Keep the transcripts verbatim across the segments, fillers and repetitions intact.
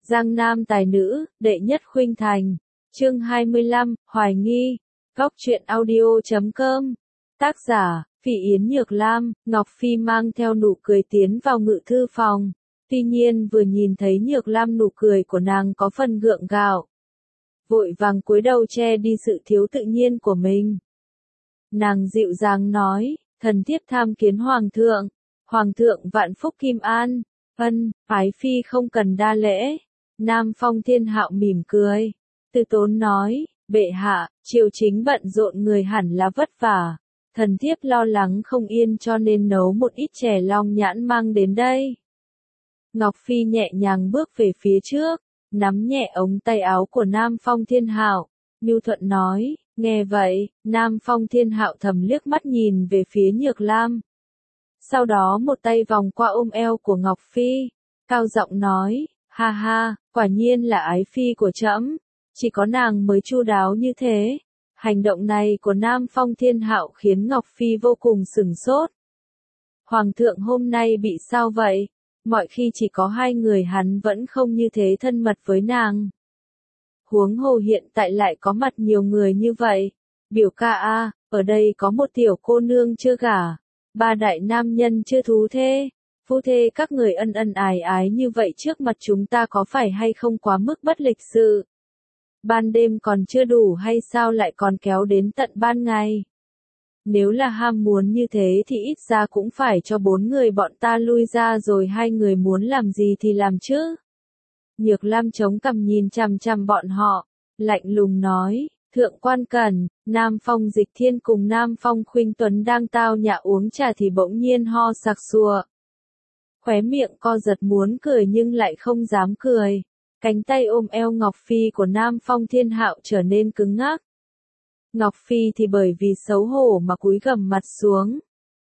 Giang Nam tài nữ, đệ nhất khuynh thành. Chương hai mươi lăm, Hoài nghi. Góc truyện audio chấm com. Tác giả, Phỉ Yến Nhược Lam. Ngọc Phi mang theo nụ cười tiến vào ngự thư phòng. Tuy nhiên vừa nhìn thấy Nhược Lam nụ cười của nàng có phần gượng gạo. Vội vàng cúi đầu che đi sự thiếu tự nhiên của mình. Nàng dịu dàng nói, thần thiếp tham kiến Hoàng thượng. Hoàng thượng vạn phúc kim an. Ân, Ái Phi không cần đa lễ. Nam Phong Thiên Hạo mỉm cười. Từ tốn nói, bệ hạ, triều chính bận rộn người hẳn là vất vả. Thần thiếp lo lắng không yên cho nên nấu một ít chè long nhãn mang đến đây. Ngọc Phi nhẹ nhàng bước về phía trước, nắm nhẹ ống tay áo của Nam Phong Thiên Hạo, nhu thuận nói, nghe vậy, Nam Phong Thiên Hạo thầm liếc mắt nhìn về phía Nhược Lam. Sau đó một tay vòng qua ôm eo của Ngọc Phi, cao giọng nói, ha ha, quả nhiên là ái phi của trẫm, chỉ có nàng mới chu đáo như thế. Hành động này của Nam Phong Thiên Hạo khiến Ngọc Phi vô cùng sửng sốt. Hoàng thượng hôm nay bị sao vậy? Mọi khi chỉ có hai người hắn vẫn không như thế thân mật với nàng. Huống hồ hiện tại lại có mặt nhiều người như vậy. Biểu ca a, ở đây có một tiểu cô nương chưa gả, ba đại nam nhân chưa thú thê. Phu thê các người ân ân ái ái như vậy trước mặt chúng ta có phải hay không quá mức bất lịch sự? Ban đêm còn chưa đủ hay sao lại còn kéo đến tận ban ngày? Nếu là ham muốn như thế thì ít ra cũng phải cho bốn người bọn ta lui ra rồi hai người muốn làm gì thì làm chứ. Nhược Lam chống cằm nhìn chằm chằm bọn họ, lạnh lùng nói, thượng quan Cẩn, Nam Phong Dịch Thiên cùng Nam Phong Khuynh Tuấn đang tao nhã uống trà thì bỗng nhiên ho sặc sụa. Khóe miệng co giật muốn cười nhưng lại không dám cười. Cánh tay ôm eo Ngọc Phi của Nam Phong Thiên Hạo trở nên cứng ngắc. Ngọc Phi thì bởi vì xấu hổ mà cúi gằm mặt xuống.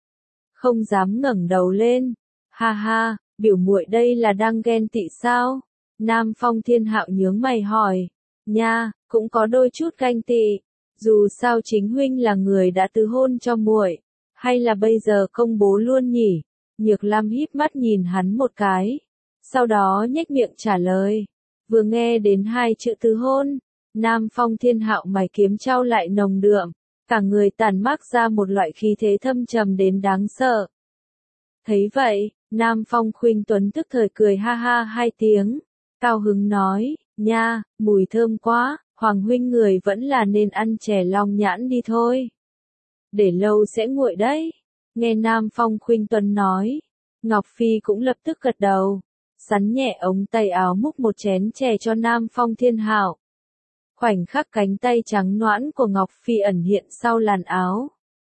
Không dám ngẩng đầu lên. Ha ha, biểu muội đây là đang ghen tị sao? Nam Phong Thiên Hạo nhướng mày hỏi. Nha, cũng có đôi chút ganh tị. Dù sao chính huynh là người đã từ hôn cho muội, hay là bây giờ công bố luôn nhỉ? Nhược Lam híp mắt nhìn hắn một cái. Sau đó nhếch miệng trả lời. Vừa nghe đến hai chữ từ hôn, Nam Phong Thiên Hạo mày kiếm trao lại nồng đượm, cả người tản mát ra một loại khí thế thâm trầm đến đáng sợ. Thấy vậy, Nam Phong Khuynh Tuấn tức thời cười ha ha hai tiếng, cao hứng nói, nha, mùi thơm quá, Hoàng huynh người vẫn là nên ăn chè long nhãn đi thôi. Để lâu sẽ nguội đấy. Nghe Nam Phong Khuynh Tuấn nói, Ngọc Phi cũng lập tức gật đầu, sắn nhẹ ống tay áo múc một chén chè cho Nam Phong Thiên Hạo. Khoảnh khắc cánh tay trắng nõn của Ngọc Phi ẩn hiện sau làn áo.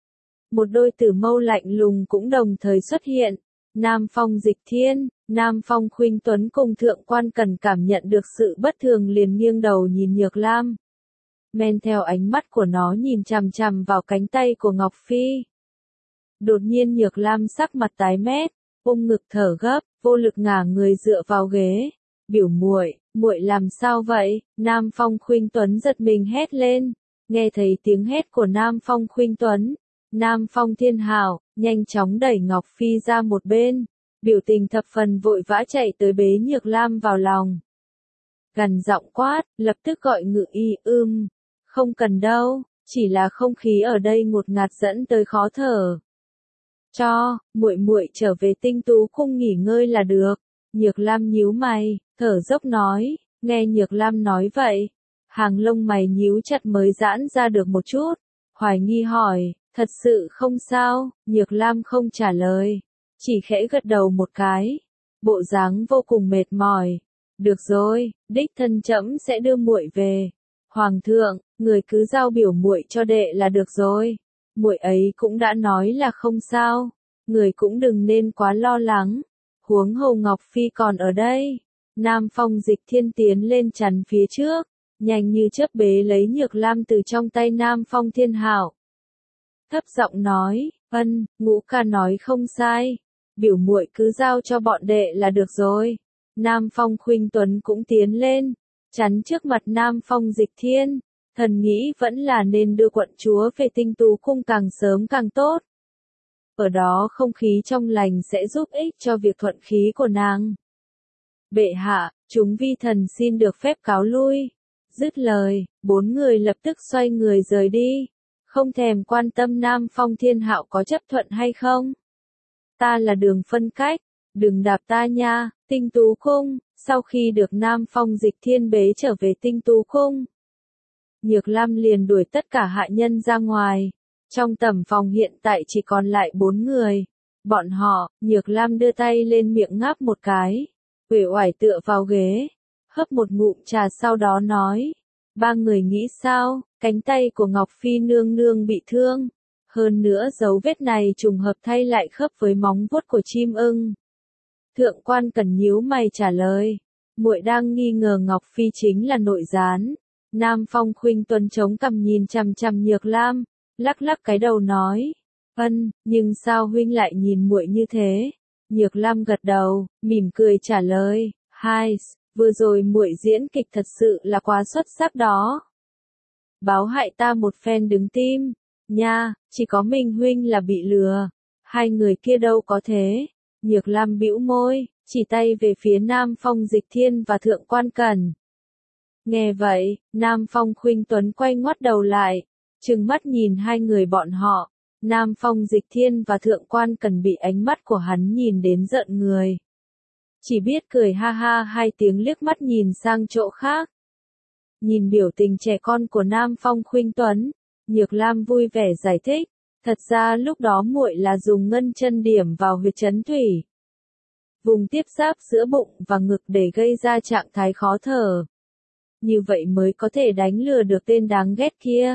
Một đôi tử mâu lạnh lùng cũng đồng thời xuất hiện. Nam Phong Dịch Thiên, Nam Phong Khuynh Tuấn cùng thượng quan Cẩn cảm nhận được sự bất thường liền nghiêng đầu nhìn Nhược Lam. Men theo ánh mắt của nó nhìn chằm chằm vào cánh tay của Ngọc Phi. Đột nhiên Nhược Lam sắc mặt tái mét, ôm ngực thở gấp, vô lực ngả người dựa vào ghế. Biểu muội, muội làm sao vậy? Nam Phong Khuynh Tuấn giật mình hét lên. Nghe thấy tiếng hét của Nam Phong Khuynh Tuấn, Nam Phong Thiên Hạo nhanh chóng đẩy Ngọc Phi ra một bên, biểu tình thập phần vội vã chạy tới bế Nhược Lam vào lòng. Gằn giọng quát, lập tức gọi ngự y, ưm, không cần đâu, chỉ là không khí ở đây ngột ngạt dẫn tới khó thở. Cho, muội muội trở về Tinh Tú Cung nghỉ ngơi là được. Nhược Lam nhíu mày, thở dốc nói, nghe Nhược Lam nói vậy, hàng lông mày nhíu chặt mới giãn ra được một chút. Hoài nghi hỏi, thật sự không sao? Nhược Lam không trả lời, chỉ khẽ gật đầu một cái, bộ dáng vô cùng mệt mỏi. Được rồi, đích thân trẫm sẽ đưa muội về. Hoàng thượng, người cứ giao biểu muội cho đệ là được rồi. Muội ấy cũng đã nói là không sao, người cũng đừng nên quá lo lắng. Huống hồ Ngọc Phi còn ở đây. Nam Phong Dịch Thiên tiến lên chắn phía trước, nhanh như chớp bế lấy Nhược Lam từ trong tay Nam Phong Thiên Hạo. Thấp giọng nói, ân, Ngũ ca nói không sai, biểu muội cứ giao cho bọn đệ là được rồi. Nam Phong Khuynh Tuấn cũng tiến lên, chắn trước mặt Nam Phong Dịch Thiên. Thần nghĩ vẫn là nên đưa quận chúa về Tinh Tú Cung càng sớm càng tốt. Ở đó không khí trong lành sẽ giúp ích cho việc thuận khí của nàng. Bệ hạ, Chúng vi thần xin được phép cáo lui. Dứt lời, bốn người lập tức xoay người rời đi, không thèm quan tâm Nam Phong Thiên Hạo có chấp thuận hay không. Ta là đường phân cách, đừng đạp ta nha. Tinh Tú Cung, sau khi được Nam Phong Dịch Thiên bế trở về Tinh Tú Cung, Nhược Lam liền đuổi tất cả hạ nhân ra ngoài. Trong tầm phòng hiện tại chỉ còn lại bốn người. Bọn họ, Nhược Lam đưa tay lên miệng ngáp một cái, uể oải tựa vào ghế, hớp một ngụm trà sau đó nói. Ba người nghĩ sao, cánh tay của Ngọc Phi nương nương bị thương. Hơn nữa dấu vết này trùng hợp thay lại khớp với móng vuốt của chim ưng. Thượng quan Cần nhíu mày trả lời. Muội đang nghi ngờ Ngọc Phi chính là nội gián. Nam Phong Khuynh Tuấn chống cằm nhìn chằm chằm Nhược Lam, lắc lắc cái đầu nói. Ân, nhưng sao huynh lại nhìn muội như thế? Nhược Lam gật đầu, mỉm cười trả lời. Hai, vừa rồi muội diễn kịch thật sự là quá xuất sắc đó. Báo hại ta một phen đứng tim. Nha, chỉ có mình huynh là bị lừa. Hai người kia đâu có thế. Nhược Lam bĩu môi, chỉ tay về phía Nam Phong Dịch Thiên và Thượng quan Cần. Nghe vậy, Nam Phong Khuynh Tuấn quay ngoắt đầu lại, trừng mắt nhìn hai người bọn họ. Nam Phong Dịch Thiên và Thượng quan Cần bị ánh mắt của hắn nhìn đến giận người. Chỉ biết cười ha ha hai tiếng liếc mắt nhìn sang chỗ khác. Nhìn biểu tình trẻ con của Nam Phong Khuynh Tuấn, Nhược Lam vui vẻ giải thích. Thật ra lúc đó muội là dùng ngân chân điểm vào huyệt trấn thủy, vùng tiếp giáp giữa bụng và ngực để gây ra trạng thái khó thở. Như vậy mới có thể đánh lừa được tên đáng ghét kia.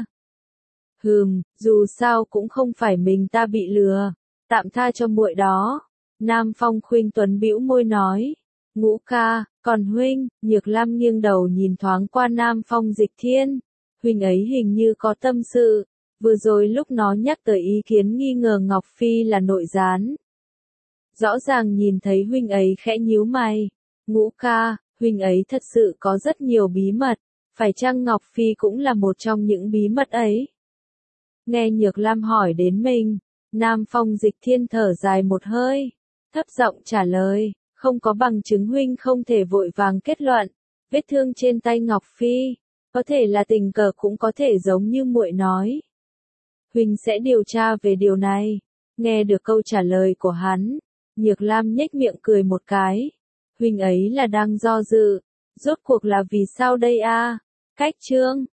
Hừm, dù sao cũng không phải mình ta bị lừa, tạm tha cho muội đó. Nam Phong Khuynh Tuấn bĩu môi nói. Ngũ ca, còn huynh? Nhược Lam nghiêng đầu nhìn thoáng qua Nam Phong Dịch Thiên. Huynh ấy hình như có tâm sự. Vừa rồi lúc nó nhắc tới ý kiến nghi ngờ Ngọc Phi là nội gián. Rõ ràng nhìn thấy huynh ấy khẽ nhíu mày. Ngũ ca, huynh ấy thật sự có rất nhiều bí mật. Phải chăng Ngọc Phi cũng là một trong những bí mật ấy? Nghe Nhược Lam hỏi đến mình, Nam Phong Dịch Thiên thở dài một hơi, thấp giọng trả lời. Không có bằng chứng huynh không thể vội vàng kết luận. Vết thương trên tay Ngọc Phi, có thể là tình cờ cũng có thể giống như muội nói. Huynh sẽ điều tra về điều này. Nghe được câu trả lời của hắn, Nhược Lam nhếch miệng cười một cái. Huynh ấy là đang do dự. Rốt cuộc là vì sao đây a? Cách chương